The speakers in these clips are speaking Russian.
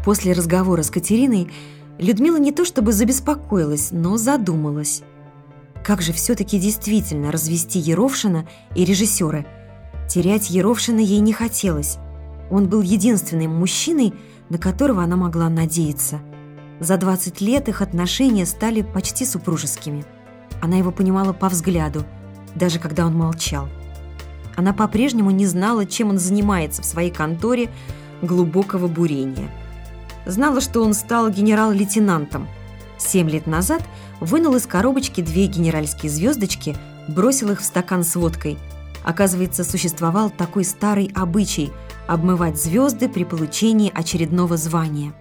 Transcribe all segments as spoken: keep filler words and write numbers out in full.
После разговора с Катериной Людмила не то чтобы забеспокоилась, но задумалась. Как же все-таки действительно развести Еровшина и режиссера? Терять Еровшина ей не хотелось. Он был единственным мужчиной, на которого она могла надеяться. За двадцать лет их отношения стали почти супружескими. Она его понимала по взгляду, даже когда он молчал. Она по-прежнему не знала, чем он занимается в своей конторе глубокого бурения. Знала, что он стал генерал-лейтенантом. Семь лет назад вынул из коробочки две генеральские звездочки, бросил их в стакан с водкой. Оказывается, существовал такой старый обычай – обмывать звезды при получении очередного звания.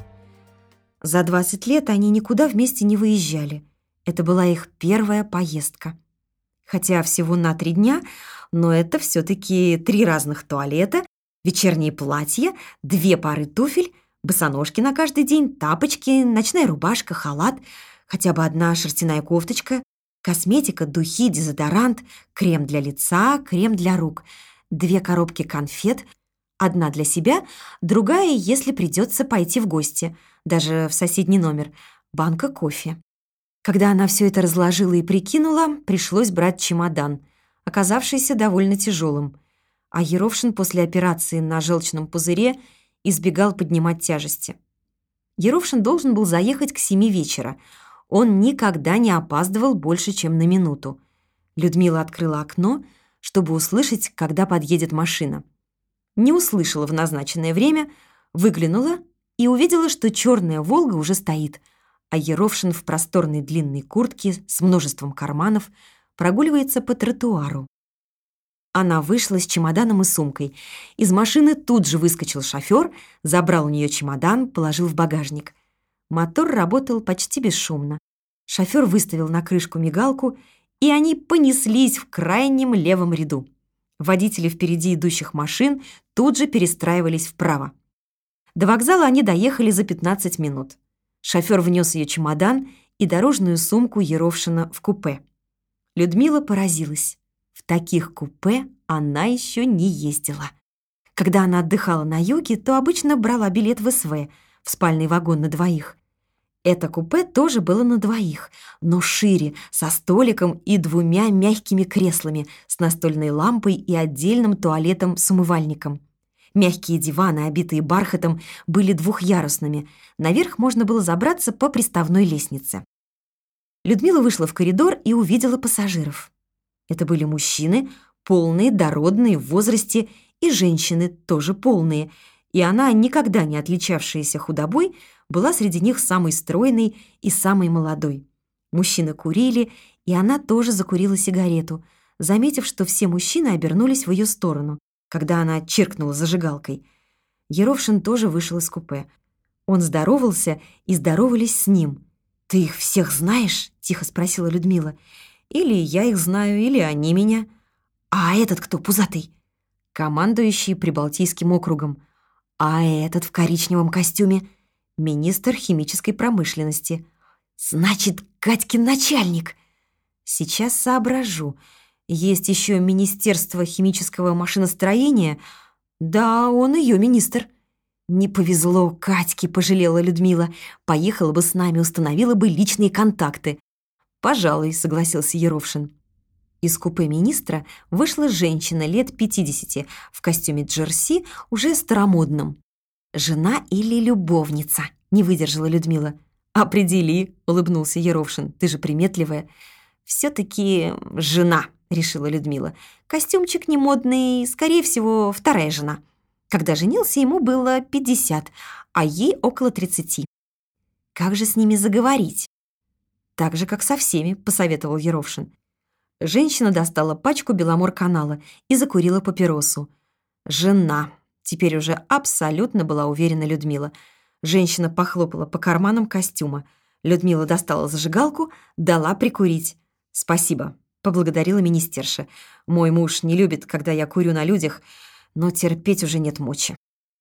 За двадцать лет они никуда вместе не выезжали. Это была их первая поездка. Хотя всего на три дня, но это все-таки три разных туалета, вечерние платья, две пары туфель, босоножки на каждый день, тапочки, ночная рубашка, халат, хотя бы одна шерстяная кофточка, косметика, духи, дезодорант, крем для лица, крем для рук, две коробки конфет, одна для себя, другая, если придется пойти в гости, даже в соседний номер, банка кофе. Когда она все это разложила и прикинула, пришлось брать чемодан, оказавшийся довольно тяжелым. А Еровшин после операции на желчном пузыре избегал поднимать тяжести. Еровшин должен был заехать к семи вечера. Он никогда не опаздывал больше, чем на минуту. Людмила открыла окно, чтобы услышать, когда подъедет машина. Не услышала в назначенное время, выглянула и увидела, что черная «Волга» уже стоит, а Еровшин в просторной длинной куртке с множеством карманов прогуливается по тротуару. Она вышла с чемоданом и сумкой. Из машины тут же выскочил шофер, забрал у нее чемодан, положил в багажник. Мотор работал почти бесшумно. Шофер выставил на крышку мигалку, и они понеслись в крайнем левом ряду. Водители впереди идущих машин тут же перестраивались вправо. До вокзала они доехали за пятнадцать минут. Шофер внес ее чемодан и дорожную сумку Еровшина в купе. Людмила поразилась. В таких купе она еще не ездила. Когда она отдыхала на юге, то обычно брала билет в СВ, в спальный вагон на двоих. Это купе тоже было на двоих, но шире, со столиком и двумя мягкими креслами, с настольной лампой и отдельным туалетом с умывальником. Мягкие диваны, обитые бархатом, были двухъярусными. Наверх можно было забраться по приставной лестнице. Людмила вышла в коридор и увидела пассажиров. Это были мужчины, полные, дородные, в возрасте, и женщины, тоже полные, и она, никогда не отличавшаяся худобой, была среди них самой стройной и самой молодой. Мужчины курили, и она тоже закурила сигарету, заметив, что все мужчины обернулись в ее сторону, когда она чиркнула зажигалкой. Еровшин тоже вышел из купе. Он здоровался, и здоровались с ним. «Ты их всех знаешь?» — тихо спросила Людмила. «Или я их знаю, или они меня». «А этот кто, пузатый?» «Командующий Прибалтийским округом». «А этот в коричневом костюме?» «Министр химической промышленности». «Значит, Катькин начальник». «Сейчас соображу. Есть еще Министерство химического машиностроения. Да, он ее министр». «Не повезло Катьке», — пожалела Людмила. «Поехала бы с нами, установила бы личные контакты». «Пожалуй», — согласился Еровшин. Из купе министра вышла женщина лет пятидесяти в костюме джерси, уже старомодном. «Жена или любовница?» — не выдержала Людмила. «Определи», — улыбнулся Еровшин. «Ты же приметливая». «Все-таки жена», — решила Людмила. «Костюмчик не модный, скорее всего, вторая жена». Когда женился, ему было пятьдесят, а ей около тридцати. «Как же с ними заговорить?» «Так же, как со всеми», — посоветовал Еровшин. Женщина достала пачку Беломор-канала и закурила папиросу. «Жена», — теперь уже абсолютно была уверена Людмила. Женщина похлопала по карманам костюма. Людмила достала зажигалку, дала прикурить. «Спасибо», — поблагодарила министерша. «Мой муж не любит, когда я курю на людях, но терпеть уже нет мочи».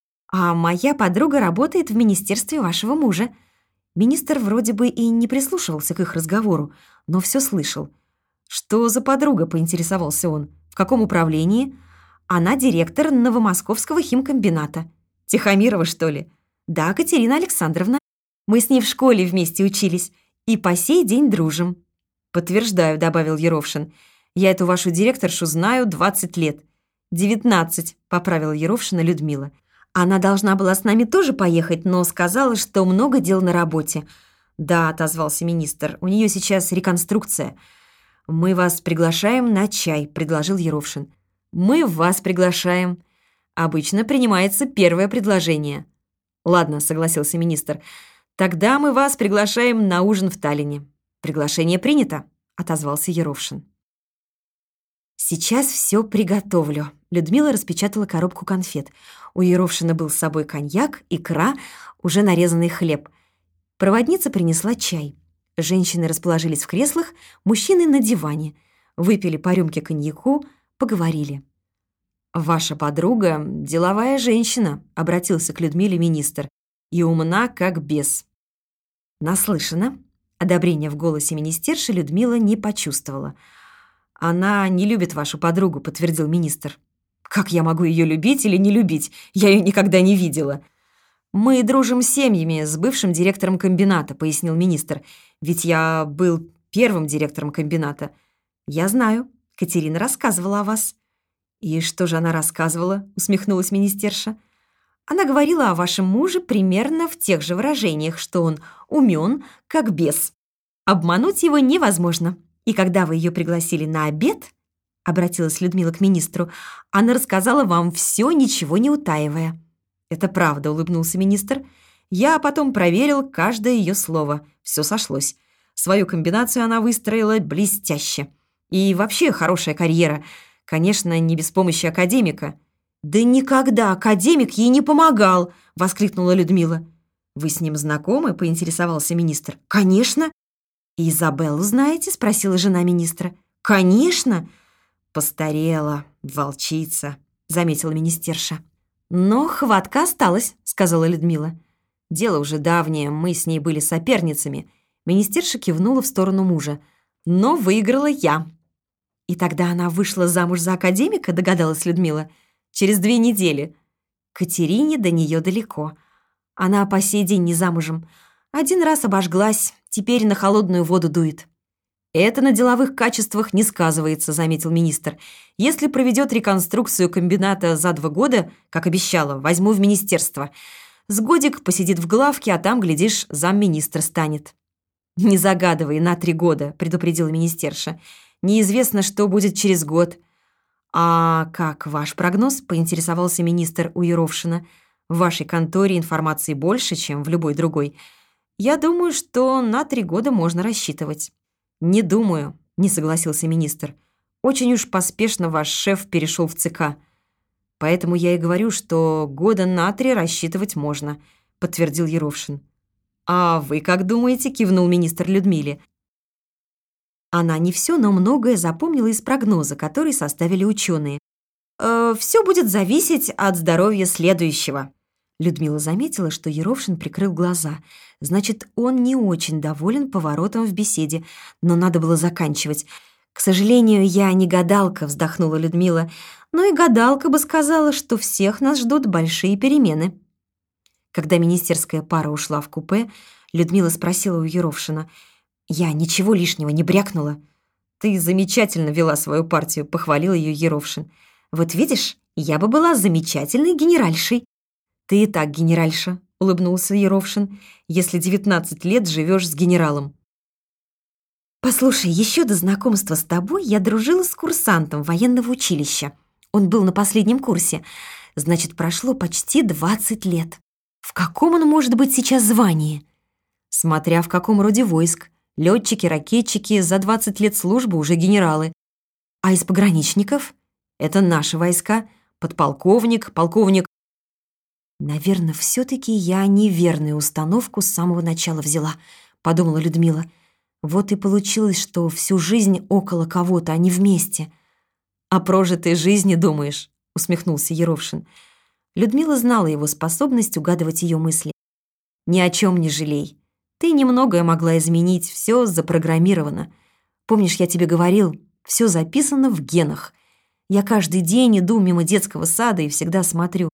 «А моя подруга работает в министерстве вашего мужа». Министр вроде бы и не прислушивался к их разговору, но все слышал. «Что за подруга?» — поинтересовался он. «В каком управлении?» «Она директор Новомосковского химкомбината». «Тихомирова, что ли?» «Да, Катерина Александровна. Мы с ней в школе вместе учились и по сей день дружим». «Подтверждаю», — добавил Еровшин. «Я эту вашу директоршу знаю двадцать лет». «Девятнадцать», — поправила Еровшина Людмила. «Она должна была с нами тоже поехать, но сказала, что много дел на работе». «Да», — отозвался министр, — «у нее сейчас реконструкция». «Мы вас приглашаем на чай», — предложил Еровшин. «Мы вас приглашаем». Обычно принимается первое предложение. «Ладно», — согласился министр, — «тогда мы вас приглашаем на ужин в Таллине». «Приглашение принято», — отозвался Еровшин. «Сейчас все приготовлю». Людмила распечатала коробку конфет. У Еровшина был с собой коньяк, икра, уже нарезанный хлеб. Проводница принесла чай. Женщины расположились в креслах, мужчины на диване. Выпили по рюмке коньяку, поговорили. «Ваша подруга — деловая женщина», — обратился к Людмиле министр, «и умна, как бес». «Наслышана». Одобрения в голосе министерши Людмила не почувствовала. «Она не любит вашу подругу», — подтвердил министр. «Как я могу ее любить или не любить? Я ее никогда не видела». «Мы дружим с семьями, с бывшим директором комбината», — пояснил министр. «Ведь я был первым директором комбината». «Я знаю. Катерина рассказывала о вас». «И что же она рассказывала?» — усмехнулась министерша. «Она говорила о вашем муже примерно в тех же выражениях, что он умен, как бес. Обмануть его невозможно. И когда вы ее пригласили на обед, — обратилась Людмила к министру, — она рассказала вам все, ничего не утаивая». «Это правда», — улыбнулся министр. «Я потом проверил каждое ее слово. Все сошлось. Свою комбинацию она выстроила блестяще. И вообще хорошая карьера. Конечно, не без помощи академика». «Да никогда академик ей не помогал!» — воскликнула Людмила. «Вы с ним знакомы?» — поинтересовался министр. «Конечно». «И Изабеллу знаете?» — спросила жена министра. «Конечно!» «Постарела, волчица», — заметила министерша. «Но хватка осталась», — сказала Людмила. «Дело уже давнее, мы с ней были соперницами». Министерша кивнула в сторону мужа. «Но выиграла я». «И тогда она вышла замуж за академика?» — догадалась Людмила. «Через две недели». Катерине до нее далеко. Она по сей день не замужем. Один раз обожглась, теперь на холодную воду дует. «Это на деловых качествах не сказывается», — заметил министр. «Если проведет реконструкцию комбината за два года, как обещала, возьму в министерство. С годик посидит в главке, а там, глядишь, замминистра станет». «Не загадывай на три года», — предупредила министерша. «Неизвестно, что будет через год». «А как ваш прогноз?» — поинтересовался министр у Еровшина. «В вашей конторе информации больше, чем в любой другой. Я думаю, что на три года можно рассчитывать». «Не думаю», — не согласился министр. «Очень уж поспешно ваш шеф перешел в ЦК. Поэтому я и говорю, что года на три рассчитывать можно», — подтвердил Еровшин. «А вы как думаете?» — кивнул министр Людмиле. Она не все, но многое запомнила из прогноза, который составили ученые. «Э, «Все будет зависеть от здоровья следующего». Людмила заметила, что Еровшин прикрыл глаза. Значит, он не очень доволен поворотом в беседе, но надо было заканчивать. «К сожалению, я не гадалка», — вздохнула Людмила. «Но и гадалка бы сказала, что всех нас ждут большие перемены». Когда министерская пара ушла в купе, Людмила спросила у Еровшина: «Я ничего лишнего не брякнула?» «Ты замечательно вела свою партию», — похвалил ее Еровшин. «Вот видишь, я бы была замечательной генеральшей». «Ты и так генеральша», — улыбнулся Еровшин, «если девятнадцать лет живешь с генералом». «Послушай, еще до знакомства с тобой я дружила с курсантом военного училища. Он был на последнем курсе. Значит, прошло почти двадцать лет. В каком он может быть сейчас звании?» «Смотря в каком роде войск. Летчики, ракетчики, за двадцать лет службы уже генералы. А из пограничников? Это наши войска. Подполковник, полковник». «Наверное, все-таки я неверную установку с самого начала взяла», — подумала Людмила. «Вот и получилось, что всю жизнь около кого-то, а не вместе». «О прожитой жизни думаешь?» — усмехнулся Еровшин. Людмила знала его способность угадывать ее мысли. «Ни о чем не жалей. Ты немногое могла изменить, все запрограммировано. Помнишь, я тебе говорил, все записано в генах. Я каждый день иду мимо детского сада и всегда смотрю.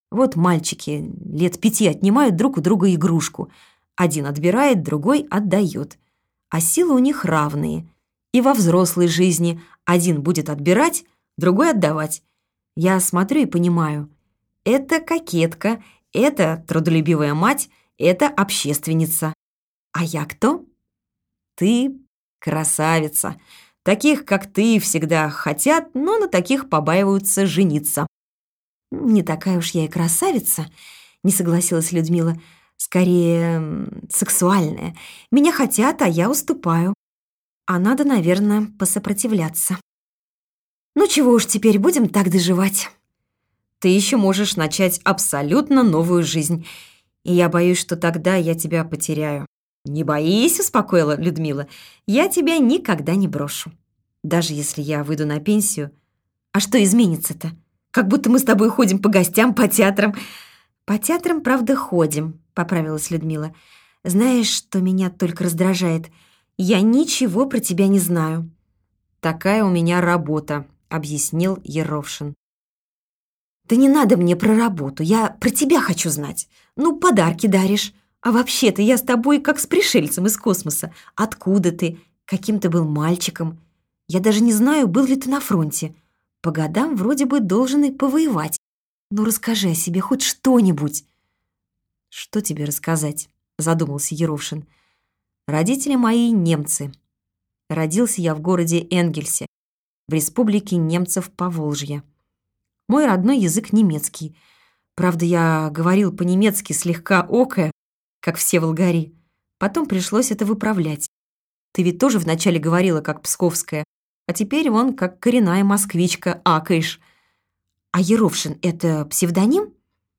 Вот мальчики лет пяти отнимают друг у друга игрушку. Один отбирает, другой отдает. А силы у них равные. И во взрослой жизни один будет отбирать, другой отдавать. Я смотрю и понимаю. Это кокетка, это трудолюбивая мать, это общественница. А я кто? Ты красавица. Таких, как ты, всегда хотят, но на таких побаиваются жениться. Не такая уж я и красавица, не согласилась Людмила. Скорее, м, сексуальная. Меня хотят, а я уступаю. А надо, наверное, посопротивляться. Ну чего уж теперь, будем так доживать. Ты еще можешь начать абсолютно новую жизнь. И я боюсь, что тогда я тебя потеряю. «Не боись», — успокоила Людмила. «Я тебя никогда не брошу. Даже если я выйду на пенсию. А что изменится-то? Как будто мы с тобой ходим по гостям, по театрам». «По театрам, правда, ходим», — поправилась Людмила. «Знаешь, что меня только раздражает? Я ничего про тебя не знаю». «Такая у меня работа», — объяснил Ерошин. «Да не надо мне про работу, я про тебя хочу знать. Ну, подарки даришь. А вообще-то я с тобой как с пришельцем из космоса. Откуда ты? Каким ты был мальчиком? Я даже не знаю, был ли ты на фронте. По годам вроде бы должен и повоевать. Ну, расскажи о себе хоть что-нибудь». «Что тебе рассказать?» — задумался Ерошин. «Родители мои немцы. Родился я в городе Энгельсе, в республике немцев Поволжья. Мой родной язык немецкий. Правда, я говорил по-немецки слегка окая, как все волгари. Потом пришлось это выправлять. Ты ведь тоже вначале говорила, как псковская, а теперь вон, как коренная москвичка, акаешь. А Ерошин — это псевдоним?»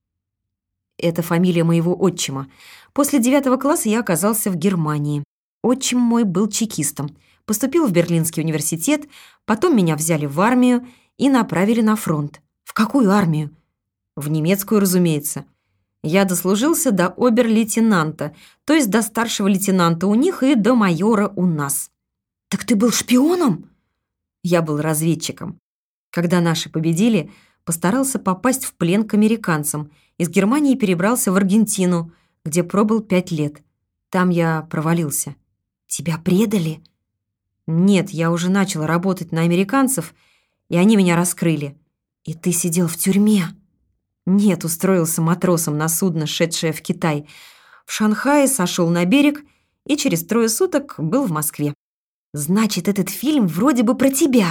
«Это фамилия моего отчима. После девятого класса я оказался в Германии. Отчим мой был чекистом. Поступил в Берлинский университет, потом меня взяли в армию и направили на фронт». «В какую армию?» «В немецкую, разумеется. Я дослужился до обер-лейтенанта, то есть до старшего лейтенанта у них и до майора у нас». «Так ты был шпионом?» «Я был разведчиком. Когда наши победили, постарался попасть в плен к американцам. Из Германии перебрался в Аргентину, где пробыл пять лет. Там я провалился». «Тебя предали?» «Нет, я уже начал работать на американцев, и они меня раскрыли». «И ты сидел в тюрьме?» «Нет, устроился матросом на судно, шедшее в Китай. В Шанхае сошел на берег и через трое суток был в Москве». «Значит, этот фильм вроде бы про тебя».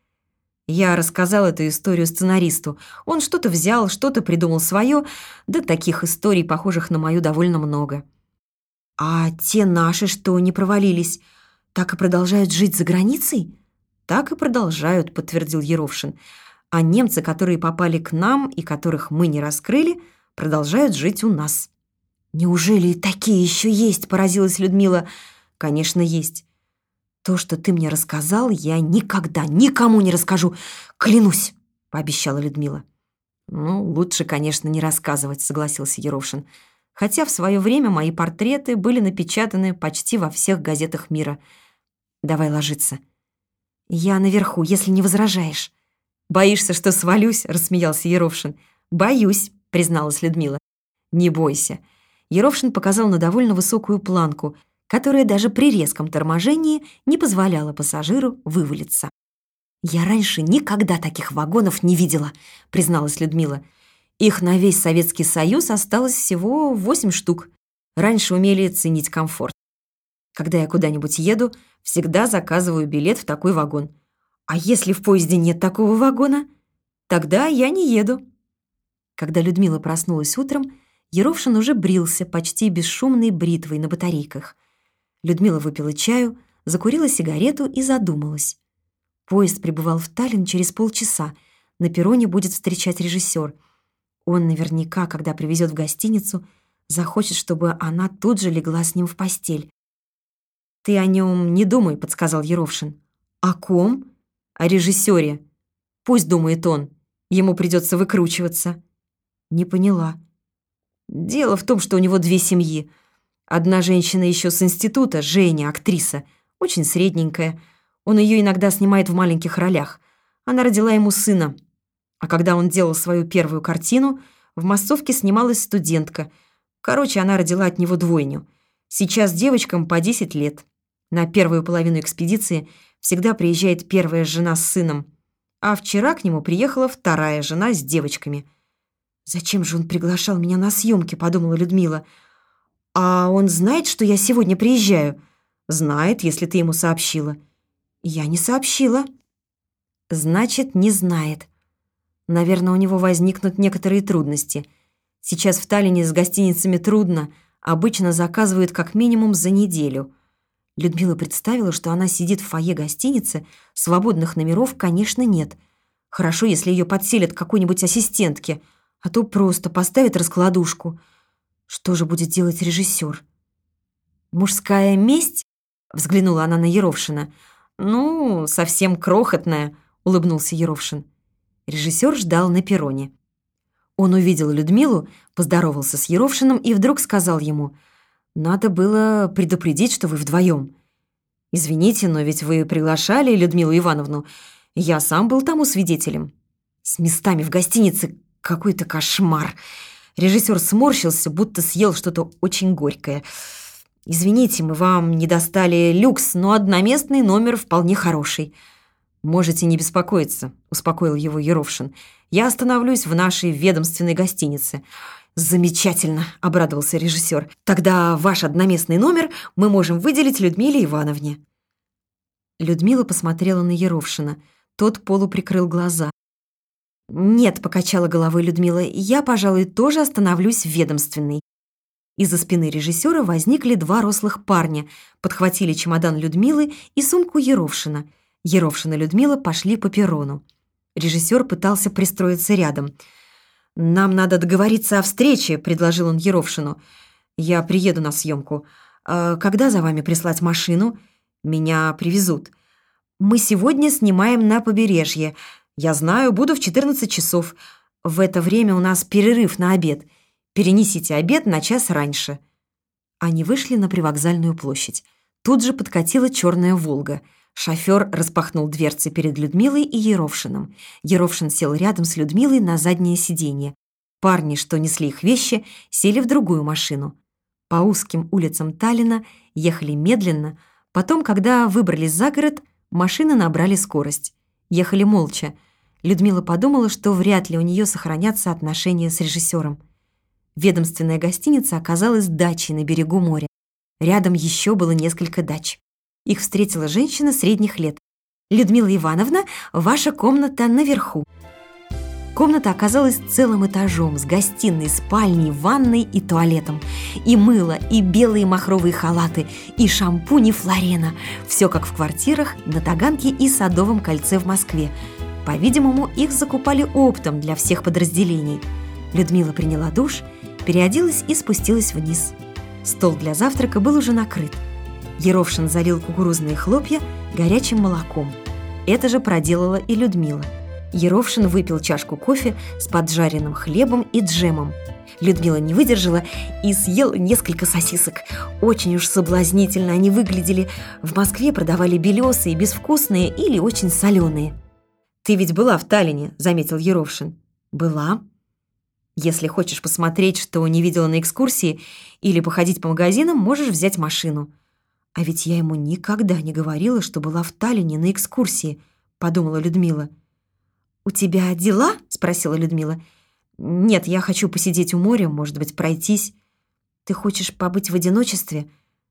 Я рассказал эту историю сценаристу. Он что-то взял, что-то придумал свое, да таких историй, похожих на мою, довольно много. «А те наши, что не провалились, так и продолжают жить за границей?» «Так и продолжают», — подтвердил Ерошин. «А немцы, которые попали к нам и которых мы не раскрыли, продолжают жить у нас». «Неужели и такие еще есть?» — поразилась Людмила. «Конечно, есть. То, что ты мне рассказал, я никогда никому не расскажу. Клянусь», — пообещала Людмила. «Ну, лучше, конечно, не рассказывать», — согласился Ерошин. «Хотя в свое время мои портреты были напечатаны почти во всех газетах мира. Давай ложиться. Я наверху, если не возражаешь». «Боишься, что свалюсь?» — рассмеялся Ерошин. «Боюсь», — призналась Людмила. «Не бойся». Ерошин показал на довольно высокую планку, которая даже при резком торможении не позволяла пассажиру вывалиться. «Я раньше никогда таких вагонов не видела», — призналась Людмила. «Их на весь Советский Союз осталось всего восемь штук. Раньше умели ценить комфорт. Когда я куда-нибудь еду, всегда заказываю билет в такой вагон. А если в поезде нет такого вагона, тогда я не еду». Когда Людмила проснулась утром, Ерошин уже брился почти бесшумной бритвой на батарейках. Людмила выпила чаю, закурила сигарету и задумалась. Поезд прибывал в Таллин через полчаса. На перроне будет встречать режиссер. Он наверняка, когда привезет в гостиницу, захочет, чтобы она тут же легла с ним в постель. «Ты о нем не думай», — подсказал Ерошин. «О ком?» «О режиссере. Пусть думает он. Ему придется выкручиваться». «Не поняла». «Дело в том, что у него две семьи. Одна женщина еще с института, Женя, актриса, очень средненькая. Он ее иногда снимает в маленьких ролях. Она родила ему сына. А когда он делал свою первую картину, В массовке снималась студентка. Короче, она родила от него двойню. Сейчас девочкам по десять лет. На первую половину экспедиции всегда приезжает первая жена с сыном. А вчера к нему приехала вторая жена с девочками. «Зачем же он приглашал меня на съемки?» – подумала Людмила. «А он знает, что я сегодня приезжаю?» «Знает, если ты ему сообщила». «Я не сообщила». «Значит, не знает». Наверное, у него возникнут некоторые трудности. Сейчас в Таллине с гостиницами трудно. Обычно заказывают как минимум за неделю. Людмила представила, что она сидит в фойе гостиницы. Свободных номеров, конечно, нет. Хорошо, если ее подселят к какой-нибудь ассистентке, а то просто поставят раскладушку. Что же будет делать режиссер? «Мужская месть?» — взглянула она на Еровшина. «Ну, совсем крохотная», — улыбнулся Еровшин. Режиссер ждал на перроне. Он увидел Людмилу, поздоровался с Еровшиным и вдруг сказал ему: «Надо было предупредить, что вы вдвоем. Извините, но ведь вы приглашали Людмилу Ивановну. Я сам был тому свидетелем. С местами в гостинице какой-то кошмар». Режиссер сморщился, будто съел что-то очень горькое. «Извините, мы вам не достали люкс, но одноместный номер вполне хороший». «Можете не беспокоиться», — успокоил его Еровшин. «Я остановлюсь в нашей ведомственной гостинице». «Замечательно», — обрадовался режиссер. «Тогда ваш одноместный номер мы можем выделить Людмиле Ивановне». Людмила посмотрела на Еровшина. Тот полуприкрыл глаза. «Нет», — покачала головой Людмила, — «я, пожалуй, тоже остановлюсь в ведомственной». Из-за спины режиссера возникли два рослых парня, подхватили чемодан Людмилы и сумку Еровшина. Еровшин и Людмила пошли по перрону. Режиссер пытался пристроиться рядом. «Нам надо договориться о встрече», — предложил он Еровшину. «Я приеду на съемку. А когда за вами прислать машину? Меня привезут. Мы сегодня снимаем на побережье. Я знаю, буду в четырнадцать часов. В это время у нас перерыв на обед. Перенесите обед на час раньше». Они вышли на привокзальную площадь. Тут же подкатила черная «Волга». Шофер распахнул дверцы перед Людмилой и Еровшиным. Еровшин сел рядом с Людмилой на заднее сиденье. Парни, что несли их вещи, сели в другую машину. По узким улицам Таллина ехали медленно. Потом, когда выбрались за город, машины набрали скорость. Ехали молча. Людмила подумала, что вряд ли у нее сохранятся отношения с режиссером. Ведомственная гостиница оказалась дачей на берегу моря. Рядом еще было несколько дач. Их встретила женщина средних лет. «Людмила Ивановна, ваша комната наверху». Комната оказалась целым этажом с гостиной, спальней, ванной и туалетом. И мыло, и белые махровые халаты, и шампунь, и флорена. Все как в квартирах на Таганке и Садовом кольце в Москве. По-видимому, их закупали оптом для всех подразделений. Людмила приняла душ, переоделась и спустилась вниз. Стол для завтрака был уже накрыт. Еровшин залил кукурузные хлопья горячим молоком. Это же проделала и Людмила. Еровшин выпил чашку кофе с поджаренным хлебом и джемом. Людмила не выдержала и съела несколько сосисок. Очень уж соблазнительно они выглядели. В Москве продавали белесые, безвкусные или очень соленые. «Ты ведь была в Таллине», — заметил Еровшин. «Была. Если хочешь посмотреть, что не видела на экскурсии, или походить по магазинам, можешь взять машину». «А ведь я ему никогда не говорила, что была в Таллине на экскурсии», — подумала Людмила. «У тебя дела?» — спросила Людмила. «Нет, я хочу посидеть у моря, может быть, пройтись». «Ты хочешь побыть в одиночестве?»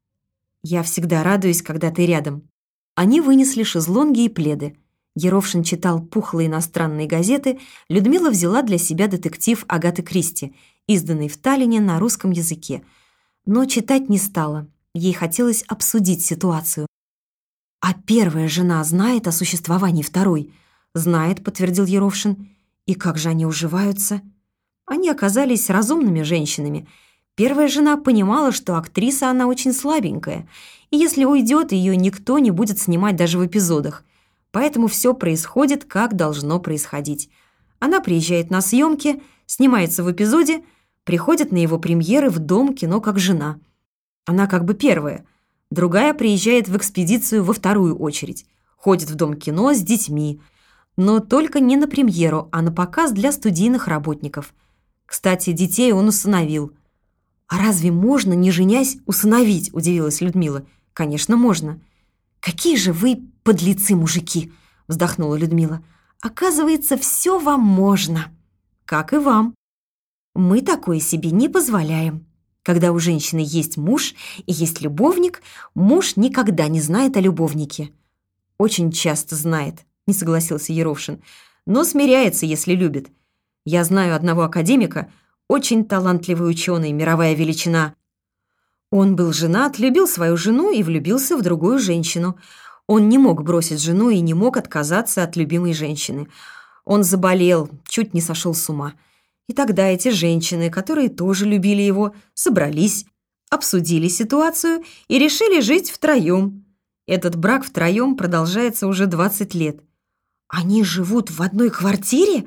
«Я всегда радуюсь, когда ты рядом». Они вынесли шезлонги и пледы. Еровшин читал пухлые иностранные газеты, Людмила взяла для себя детектив Агаты Кристи, изданный в Таллине на русском языке. Но читать не стала. Ей хотелось обсудить ситуацию. «А первая жена знает о существовании второй?» «Знает», — подтвердил Еровшин. «И как же они уживаются?» Они оказались разумными женщинами. Первая жена понимала, что актриса она очень слабенькая, и если уйдет, ее никто не будет снимать даже в эпизодах. Поэтому все происходит, как должно происходить. Она приезжает на съемки, снимается в эпизоде, приходит на его премьеры в Дом кино как жена. Она как бы первая. Другая приезжает в экспедицию во вторую очередь. Ходит в Дом кино с детьми. Но только не на премьеру, а на показ для студийных работников. Кстати, детей он усыновил». «А разве можно, не женясь, усыновить?» – удивилась Людмила. «Конечно, можно». «Какие же вы подлецы, мужики!» – вздохнула Людмила. «Оказывается, все вам можно». «Как и вам. Мы такое себе не позволяем. Когда у женщины есть муж и есть любовник, муж никогда не знает о любовнике». «Очень часто знает», – не согласился Ерошин, «но смиряется, если любит. Я знаю одного академика, очень талантливый ученый, мировая величина. Он был женат, любил свою жену и влюбился в другую женщину. Он не мог бросить жену и не мог отказаться от любимой женщины. Он заболел, чуть не сошел с ума. И тогда эти женщины, которые тоже любили его, собрались, обсудили ситуацию и решили жить втроем. Этот брак втроем продолжается уже двадцать лет. Они живут в одной квартире?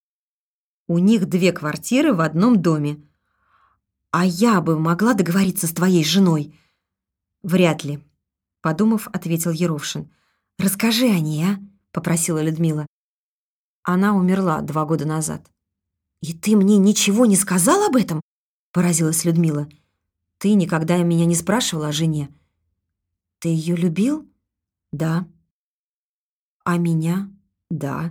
У них две квартиры в одном доме. А я бы могла договориться с твоей женой? Вряд ли, подумав, ответил Ерошин. Расскажи о ней, а? Попросила Людмила. Она умерла два года назад. И ты мне ничего не сказал об этом? Поразилась Людмила. Ты никогда меня не спрашивала о жене. Ты ее любил? Да. А меня? Да.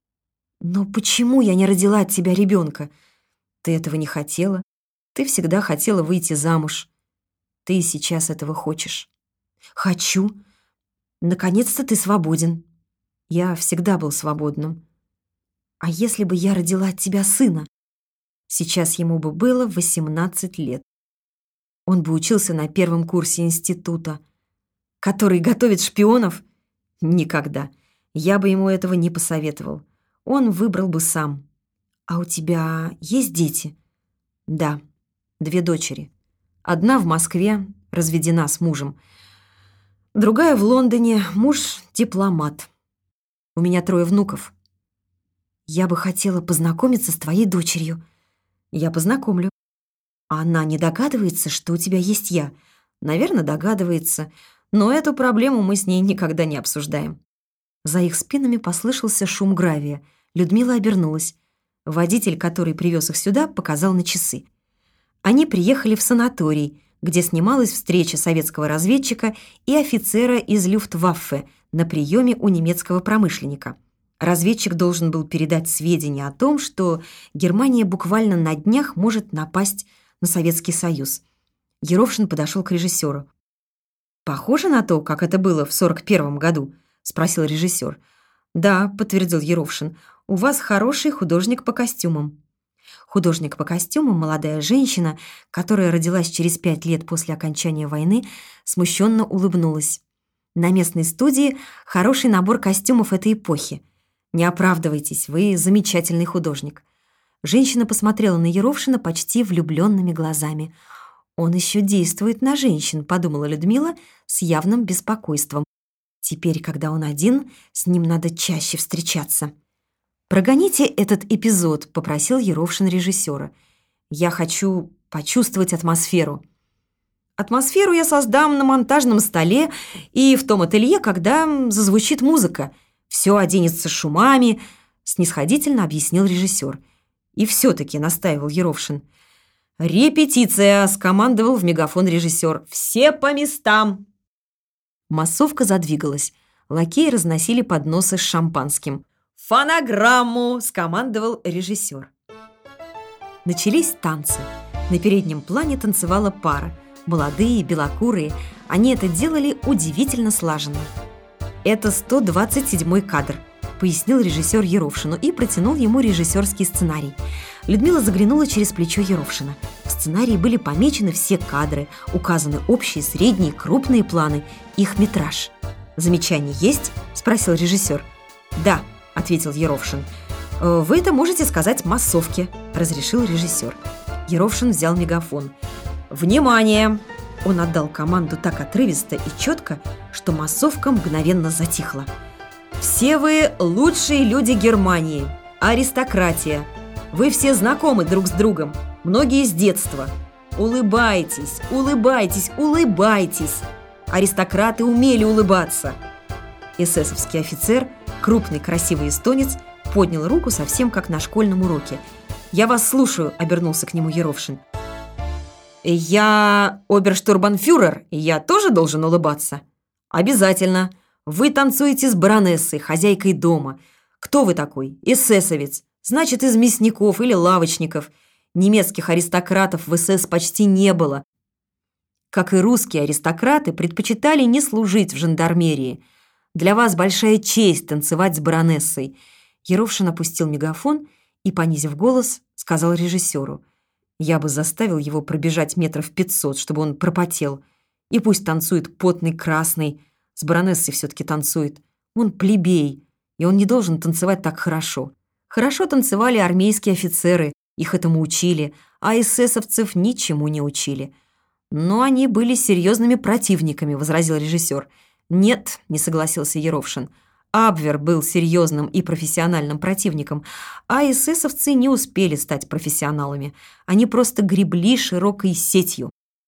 Но почему я не родила от тебя ребенка? Ты этого не хотела. Ты всегда хотела выйти замуж. Ты и сейчас этого хочешь. Хочу. Наконец-то ты свободен. Я всегда был свободным. А если бы я родила от тебя сына? Сейчас ему бы было восемнадцать лет. Он бы учился на первом курсе института. Который готовит шпионов? Никогда. Я бы ему этого не посоветовал. Он выбрал бы сам. А у тебя есть дети? Да, две дочери. Одна в Москве, разведена с мужем. Другая в Лондоне, муж дипломат. У меня трое внуков. Я бы хотела познакомиться с твоей дочерью. Я познакомлю. Она не догадывается, что у тебя есть я? Наверное, догадывается, но эту проблему мы с ней никогда не обсуждаем. За их спинами послышался шум гравия. Людмила обернулась. Водитель, который привез их сюда, показал на часы. Они приехали в санаторий, где снималась встреча советского разведчика и офицера из Люфтваффе на приеме у немецкого промышленника. Разведчик должен был передать сведения о том, что Германия буквально на днях может напасть на Советский Союз. Ерошин подошел к режиссеру. «Похоже на то, как это было в сорок первом году?» — спросил режиссер. «Да», — подтвердил Ерошин, — «у вас хороший художник по костюмам». Художник по костюмам, молодая женщина, которая родилась через пять лет после окончания войны, смущенно улыбнулась. На местной студии хороший набор костюмов этой эпохи. Не оправдывайтесь, вы замечательный художник. Женщина посмотрела на Ерошина почти влюбленными глазами. «Он еще действует на женщин», — подумала Людмила с явным беспокойством. «Теперь, когда он один, с ним надо чаще встречаться». «Прогоните этот эпизод», — попросил Ерошин режиссера. «Я хочу почувствовать атмосферу». «Атмосферу я создам на монтажном столе и в том ателье, когда зазвучит музыка. Все оденется шумами», — снисходительно объяснил режиссер. «И все-таки», — настаивал Ерошин. «Репетиция», — скомандовал в мегафон режиссер. «Все по местам». Массовка задвигалась. Лакеи разносили подносы с шампанским. «Фонограмму!» — скомандовал режиссер. Начались танцы. На переднем плане танцевала пара. Молодые, белокурые. Они это делали удивительно слаженно. «Это сто двадцать седьмой кадр», — пояснил режиссер Ерошину и протянул ему режиссерский сценарий. Людмила заглянула через плечо Ерошина. В сценарии были помечены все кадры, указаны общие, средние, крупные планы, их метраж. «Замечания есть?» — спросил режиссер. «Да», — ответил Ерошин. «Вы это можете сказать массовке», — разрешил режиссер. Ерошин взял мегафон. «Внимание!» Он отдал команду так отрывисто и четко, что массовка мгновенно затихла. «Все вы лучшие люди Германии, аристократия. Вы все знакомы друг с другом, многие с детства. Улыбайтесь, улыбайтесь, улыбайтесь. Аристократы умели улыбаться». Эсэсовский офицер, крупный красивый эстонец, поднял руку совсем как на школьном уроке. «Я вас слушаю», — обернулся к нему Еровшин. «Я оберштурбанфюрер, и я тоже должен улыбаться?» «Обязательно. Вы танцуете с баронессой, хозяйкой дома. Кто вы такой? Эсэсовец. Значит, из мясников или лавочников. Немецких аристократов в СС почти не было. Как и русские аристократы, предпочитали не служить в жандармерии. Для вас большая честь танцевать с баронессой». Еровшин опустил мегафон и, понизив голос, сказал режиссеру: «Я бы заставил его пробежать метров пятьсот, чтобы он пропотел. И пусть танцует потный красный. С баронессой все-таки танцует. Он плебей, и он не должен танцевать так хорошо. Хорошо танцевали армейские офицеры, их этому учили, а эсэсовцев ничему не учили». «Но они были серьезными противниками», — возразил режиссер. «Нет», — не согласился Еровшин. «Абвер был серьезным и профессиональным противником, а эсэсовцы не успели стать профессионалами. Они просто гребли широкой сетью.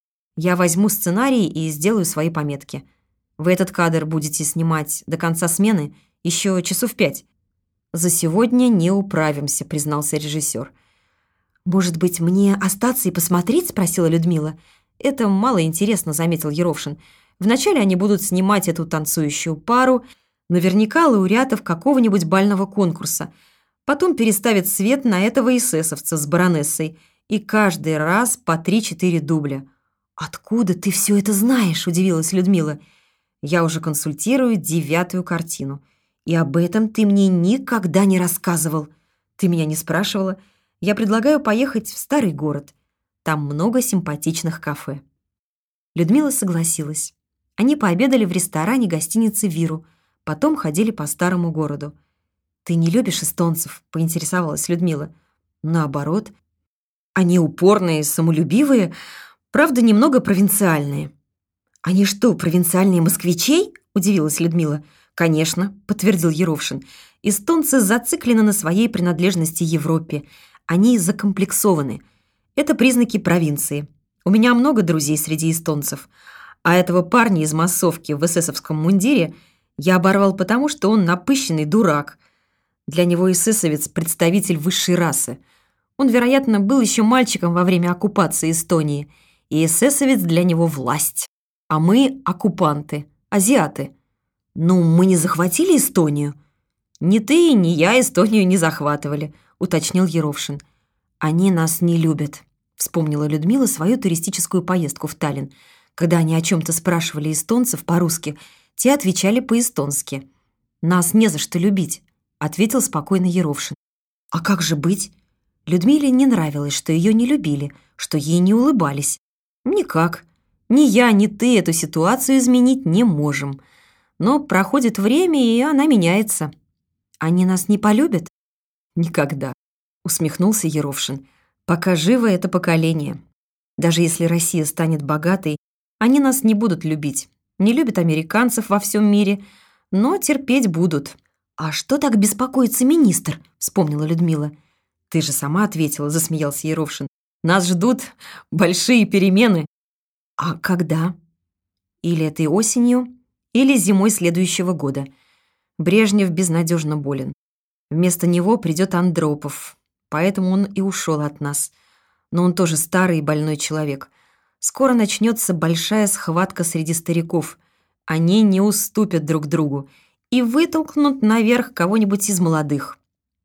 Я возьму сценарий и сделаю свои пометки. Вы этот кадр будете снимать до конца смены, еще часов пять». «За сегодня не управимся», — признался режиссер. «Может быть, мне остаться и посмотреть?» — спросила Людмила. «Это мало интересно», — заметил Еровшин. «Вначале они будут снимать эту танцующую пару, наверняка лауреатов какого-нибудь бального конкурса. Потом переставят свет на этого эсэсовца с баронессой. И каждый раз по три-четыре дубля». «Откуда ты все это знаешь?» — удивилась Людмила. «Я уже консультирую девятую картину. И об этом ты мне никогда не рассказывал. Ты меня не спрашивала. Я предлагаю поехать в старый город. Там много симпатичных кафе». Людмила согласилась. Они пообедали в ресторане гостиницы «Виру», потом ходили по старому городу. «Ты не любишь эстонцев?» — поинтересовалась Людмила. «Наоборот. Они упорные, самолюбивые, правда, немного провинциальные». «Они что, провинциальные москвичей?» — удивилась Людмила. «Конечно», — подтвердил Еровшин. «Эстонцы зациклены на своей принадлежности Европе. Они закомплексованы. Это признаки провинции. У меня много друзей среди эстонцев. А этого парня из массовки в эсэсовском мундире я оборвал потому, что он напыщенный дурак. Для него эсэсовец – представитель высшей расы. Он, вероятно, был еще мальчиком во время оккупации Эстонии. И эсэсовец для него власть. А мы – оккупанты, азиаты. Ну, мы не захватили Эстонию?» «Ни ты, ни я Эстонию не захватывали», – уточнил Еровшин. «Они нас не любят», — вспомнила Людмила свою туристическую поездку в Таллин. Когда они о чем-то спрашивали эстонцев по-русски, те отвечали по-эстонски. «Нас не за что любить», — ответил спокойно Еровшин. «А как же быть?» Людмиле не нравилось, что ее не любили, что ей не улыбались. «Никак. Ни я, ни ты эту ситуацию изменить не можем. Но проходит время, и она меняется». «Они нас не полюбят?» «Никогда», — усмехнулся Еровшин. «Пока живо это поколение. Даже если Россия станет богатой, они нас не будут любить. Не любят американцев во всем мире, но терпеть будут». «А что так беспокоится министр?» — вспомнила Людмила. «Ты же сама ответила», — засмеялся Еровшин. «Нас ждут большие перемены». «А когда?» «Или этой осенью, или зимой следующего года. Брежнев безнадежно болен. Вместо него придет Андропов, поэтому он и ушел от нас. Но он тоже старый и больной человек. Скоро начнется большая схватка среди стариков. Они не уступят друг другу и вытолкнут наверх кого-нибудь из молодых.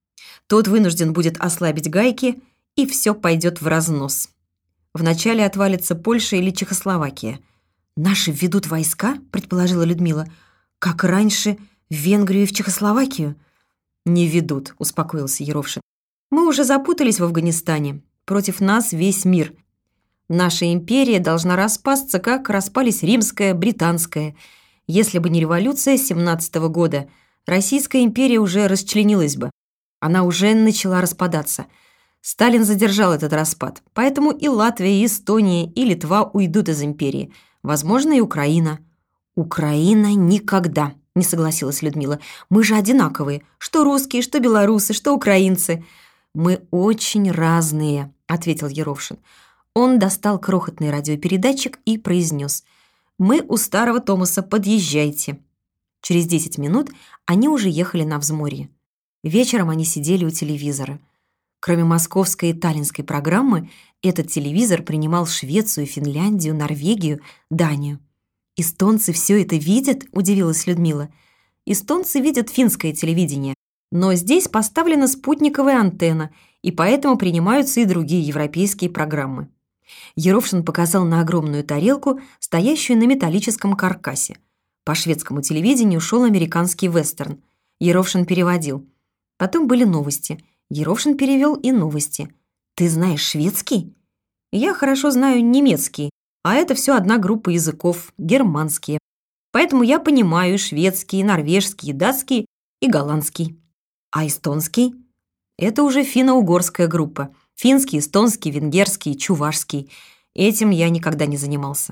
Тот вынужден будет ослабить гайки, и все пойдет в разнос. Вначале отвалится Польша или Чехословакия». «Наши введут войска?» — предположила Людмила. «Как раньше в Венгрию и в Чехословакию?» «Не ведут», — успокоился Еровшин. «Мы уже запутались в Афганистане. Против нас весь мир. Наша империя должна распасться, как распались римская, британская. Если бы не революция семнадцатого года, Российская империя уже расчленилась бы. Она уже начала распадаться. Сталин задержал этот распад, поэтому и Латвия, и Эстония, и Литва уйдут из империи. Возможно, и Украина». «Украина никогда», — не согласилась Людмила. «Мы же одинаковые. Что русские, что белорусы, что украинцы». «Мы очень разные», — ответил Еровшин. Он достал крохотный радиопередатчик и произнес: «Мы у старого Томаса, подъезжайте». Через десять минут они уже ехали на взморье. Вечером они сидели у телевизора. Кроме московской и таллинской программы, этот телевизор принимал Швецию, Финляндию, Норвегию, Данию. «Эстонцы все это видят?» – удивилась Людмила. «Эстонцы видят финское телевидение, но здесь поставлена спутниковая антенна, и поэтому принимаются и другие европейские программы». Еровшин показал на огромную тарелку, стоящую на металлическом каркасе. По шведскому телевидению шел американский вестерн. Еровшин переводил. Потом были новости. Еровшин перевел и новости. «Ты знаешь шведский?» «Я хорошо знаю немецкий, а это все одна группа языков, германские. Поэтому я понимаю шведский, норвежский, датский и голландский. А эстонский? Это уже финно-угорская группа. Финский, эстонский, венгерский, чувашский. Этим я никогда не занимался».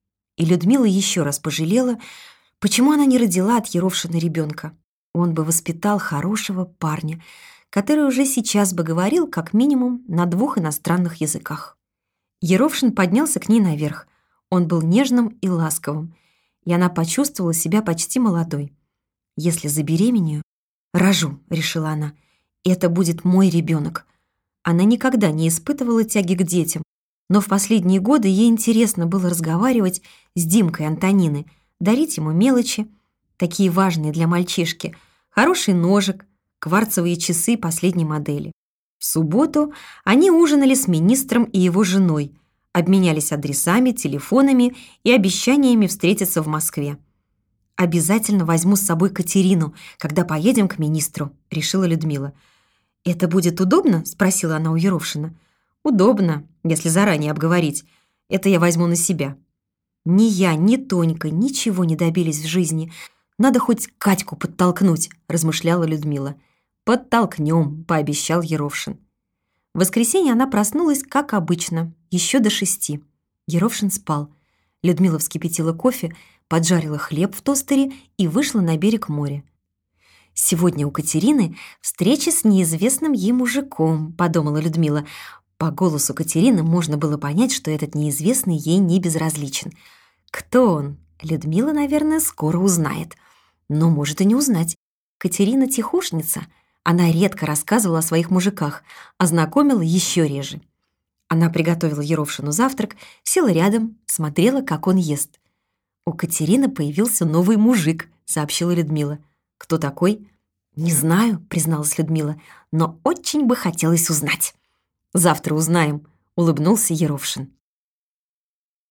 И Людмила еще раз пожалела, почему она не родила от Еровшина ребенка. Он бы воспитал хорошего парня, который уже сейчас бы говорил как минимум на двух иностранных языках. Еровшин поднялся к ней наверх. Он был нежным и ласковым, и она почувствовала себя почти молодой. «Если забеременею, рожу», — решила она, — «это будет мой ребенок». Она никогда не испытывала тяги к детям, но в последние годы ей интересно было разговаривать с Димкой Антонины, дарить ему мелочи, такие важные для мальчишки, хороший ножик, кварцевые часы последней модели. В субботу они ужинали с министром и его женой, обменялись адресами, телефонами и обещаниями встретиться в Москве. «Обязательно возьму с собой Катерину, когда поедем к министру», — решила Людмила. «Это будет удобно?» — спросила она у Еровшина. «Удобно, если заранее обговорить. Это я возьму на себя». «Ни я, ни Тонька ничего не добились в жизни. Надо хоть Катьку подтолкнуть», — размышляла Людмила. «Подтолкнем», — пообещал Еровшин. В воскресенье она проснулась, как обычно, еще до шести. Еровшин спал. Людмила вскипятила кофе, поджарила хлеб в тостере и вышла на берег моря. «Сегодня у Катерины встреча с неизвестным ей мужиком», — подумала Людмила. По голосу Катерины можно было понять, что этот неизвестный ей не безразличен. Кто он? Людмила, наверное, скоро узнает. Но может и не узнать. Катерина тихушница. Она редко рассказывала о своих мужиках, а знакомила еще реже. Она приготовила Еровшину завтрак, села рядом, смотрела, как он ест. «У Катерины появился новый мужик», — сообщила Людмила. «Кто такой?» «Не знаю», — призналась Людмила, «но очень бы хотелось узнать». «Завтра узнаем», — улыбнулся Еровшин.